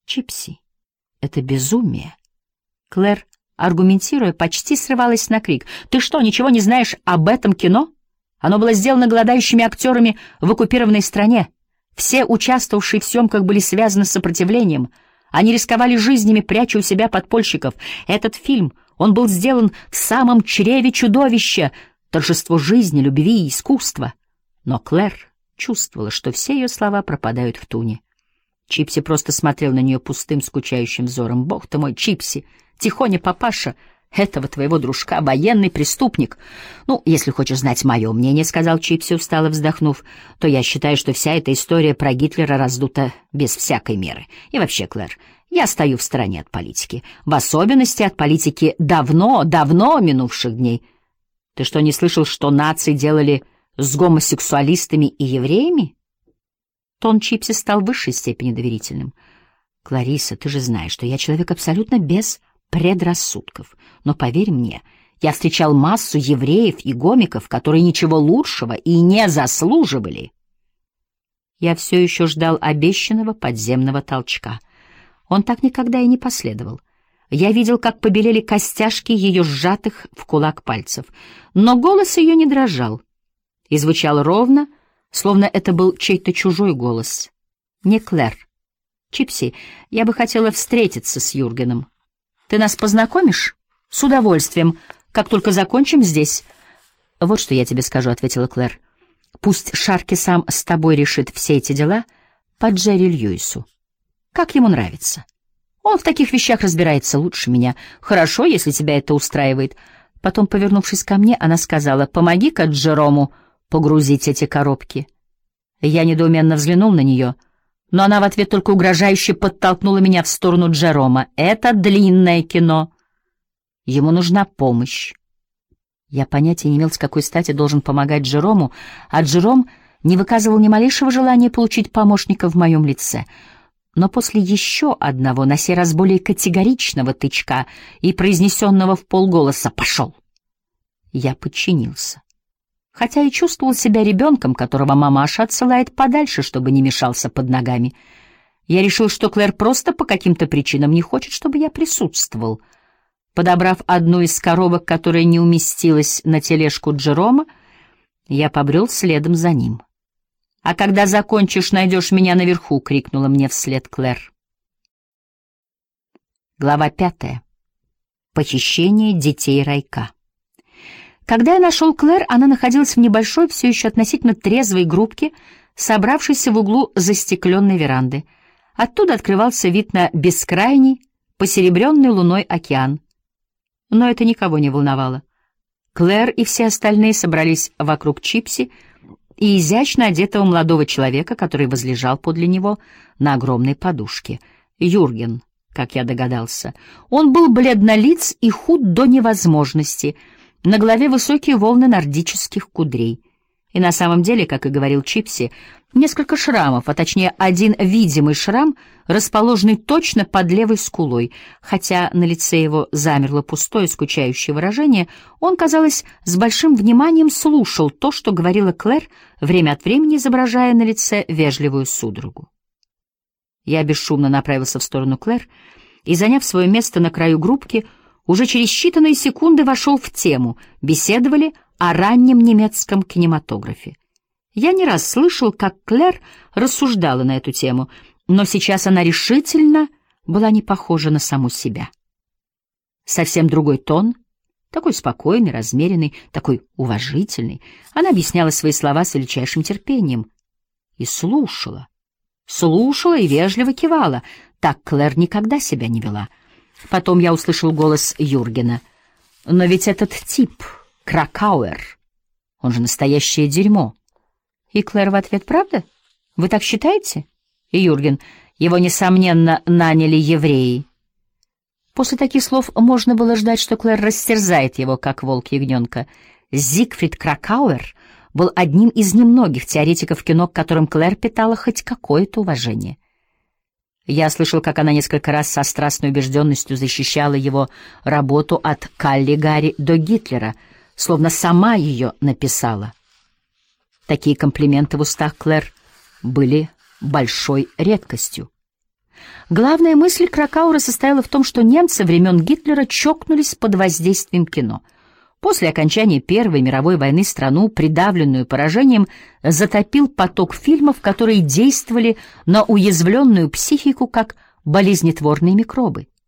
Чипси, это безумие. Клэр, аргументируя, почти срывалась на крик. «Ты что, ничего не знаешь об этом кино? Оно было сделано голодающими актерами в оккупированной стране. Все участвовавшие в съемках были связаны с сопротивлением. Они рисковали жизнями, пряча у себя подпольщиков. Этот фильм, он был сделан в самом чреве чудовища, торжество жизни, любви и искусства». Но Клэр чувствовала, что все ее слова пропадают в туне. Чипси просто смотрел на нее пустым, скучающим взором. «Бог ты мой, Чипси! Тихоня папаша! Этого твоего дружка, военный преступник!» «Ну, если хочешь знать мое мнение, — сказал Чипси, устало вздохнув, — то я считаю, что вся эта история про Гитлера раздута без всякой меры. И вообще, Клэр, я стою в стороне от политики, в особенности от политики давно минувших дней. Ты что, не слышал, что нации делали с гомосексуалистами и евреями?» Тон Чипси стал в высшей степени доверительным. «Клариса, ты же знаешь, что я человек абсолютно без предрассудков. Но поверь мне, я встречал массу евреев и гомиков, которые ничего лучшего и не заслуживали». Я все еще ждал обещанного подземного толчка. Он так никогда и не последовал. Я видел, как побелели костяшки ее сжатых в кулак пальцев. Но голос ее не дрожал и звучал ровно, словно это был чей-то чужой голос. Не Клэр. «Чипси, я бы хотела встретиться с Юргеном. Ты нас познакомишь?» «С удовольствием, как только закончим здесь». «Вот что я тебе скажу», — ответила Клэр. «Пусть Шарки сам с тобой решит все эти дела по Джерри Льюису. Как ему нравится. Он в таких вещах разбирается лучше меня. Хорошо, если тебя это устраивает». Потом, повернувшись ко мне, она сказала: «Помоги-ка Джерому погрузить эти коробки». Я недоуменно взглянул на нее, но она в ответ только угрожающе подтолкнула меня в сторону Джерома. «Это длинное кино. Ему нужна помощь». Я понятия не имел, с какой стати должен помогать Джерому, а Джером не выказывал ни малейшего желания получить помощника в моем лице. Но после еще одного, на сей раз более категоричного тычка и произнесенного вполголоса «Пошел!», я подчинился. Хотя и чувствовал себя ребенком, которого мамаша отсылает подальше, чтобы не мешался под ногами. Я решил, что Клэр просто по каким-то причинам не хочет, чтобы я присутствовал. Подобрав одну из коробок, которая не уместилась на тележку Джерома, я побрел следом за ним. «А когда закончишь, найдешь меня наверху!» — крикнула мне вслед Клэр. Глава 5. Похищение детей Райка. Когда я нашел Клэр, она находилась в небольшой, все еще относительно трезвой группке, собравшейся в углу застекленной веранды. Оттуда открывался вид на бескрайний, посеребренный луной океан. Но это никого не волновало. Клэр и все остальные собрались вокруг Чипси и изящно одетого молодого человека, который возлежал подле него на огромной подушке. Юрген, как я догадался. Он был бледнолиц и худ до невозможности. На голове высокие волны нордических кудрей. И на самом деле, как и говорил Чипси, несколько шрамов, а точнее один видимый шрам, расположенный точно под левой скулой. Хотя на лице его замерло пустое, скучающее выражение, он, казалось, с большим вниманием слушал то, что говорила Клэр, время от времени изображая на лице вежливую судорогу. Я бесшумно направился в сторону Клэр и, заняв свое место на краю группки, уже через считанные секунды вошел в тему, беседовали о раннем немецком кинематографе. Я не раз слышал, как Клэр рассуждала на эту тему, но сейчас она решительно была не похожа на саму себя. Совсем другой тон, такой спокойный, размеренный, такой уважительный. Она объясняла свои слова с величайшим терпением и слушала и вежливо кивала. Так Клэр никогда себя не вела. Потом я услышал голос Юргена. «Но ведь этот тип, Кракауэр, он же настоящее дерьмо». И Клэр в ответ: «Правда? Вы так считаете?» И Юрген: «Его, несомненно, наняли евреи». После таких слов можно было ждать, что Клэр растерзает его, как волк ягненка. Зигфрид Кракауэр был одним из немногих теоретиков кино, к которым Клэр питала хоть какое-то уважение. Я слышал, как она несколько раз со страстной убежденностью защищала его работу от Каллигари до Гитлера, словно сама ее написала. Такие комплименты в устах Клэр были большой редкостью. Главная мысль Кракаура состояла в том, что немцы времен Гитлера чокнулись под воздействием кино. После окончания Первой мировой войны страну, придавленную поражением, затопил поток фильмов, которые действовали на уязвленную психику как болезнетворные микробы.